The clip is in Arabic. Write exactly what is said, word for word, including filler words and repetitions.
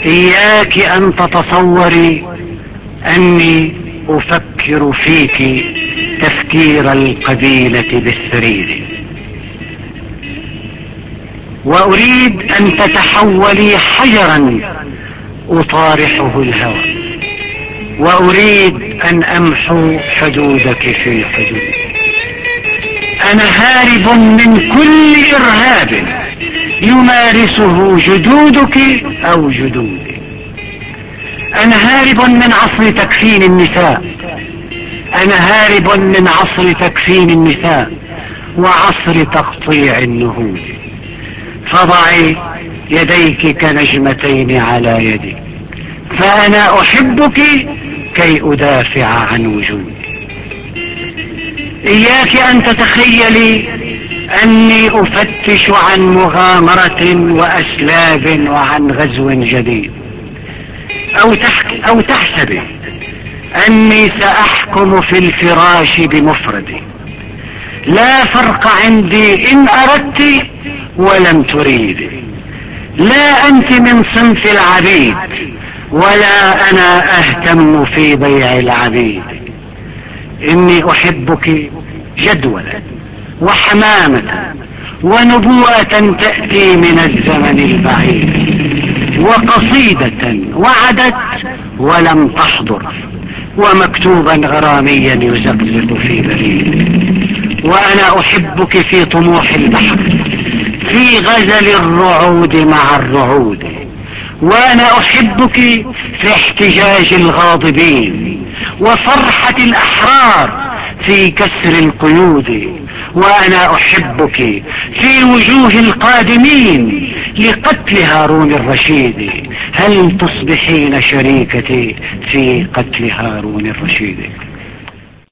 إياك أن تتصوري أني أفكر فيك تفكير القبيلة بالسرير، وأريد أن تتحولي حجرا أطارحه الهوى، وأريد أن أمحو حدودك في الحدود. أنا هارب من كل إرهاب يمارسه جدودك أو جدودي. أنا هارب من عصر تكفين النساء، أنا هارب من عصر تكفين النساء وعصر تقطيع النهوض. فضعي يديك كنجمتين على يدي، فأنا أحبك كي أدافع عن وجودي. إياك أن تتخيلي أني أفتش عن مغامرة وأسلاب وعن غزو جديد، أو, أو تحسبي أني سأحكم في الفراش بمفردي. لا فرق عندي إن أردت ولم تريدي. لا أنت من صنف العبيد ولا أنا أهتم في بيع العبيد. إني أحبك جدولا وحمامة ونبوءة تأتي من الزمن البعيد، وقصيدة وعدت ولم تحضر، ومكتوبا غراميا يزقزق في بريد. وأنا أحبك في طموح البحر، في غزل الرعود مع الرعود. وأنا أحبك في احتجاج الغاضبين وفرحة الأحرار في كسر القيود. وأنا أحبك في وجوه القادمين لقتل هارون الرشيد. هل تصبحين شريكتي في قتل هارون الرشيد؟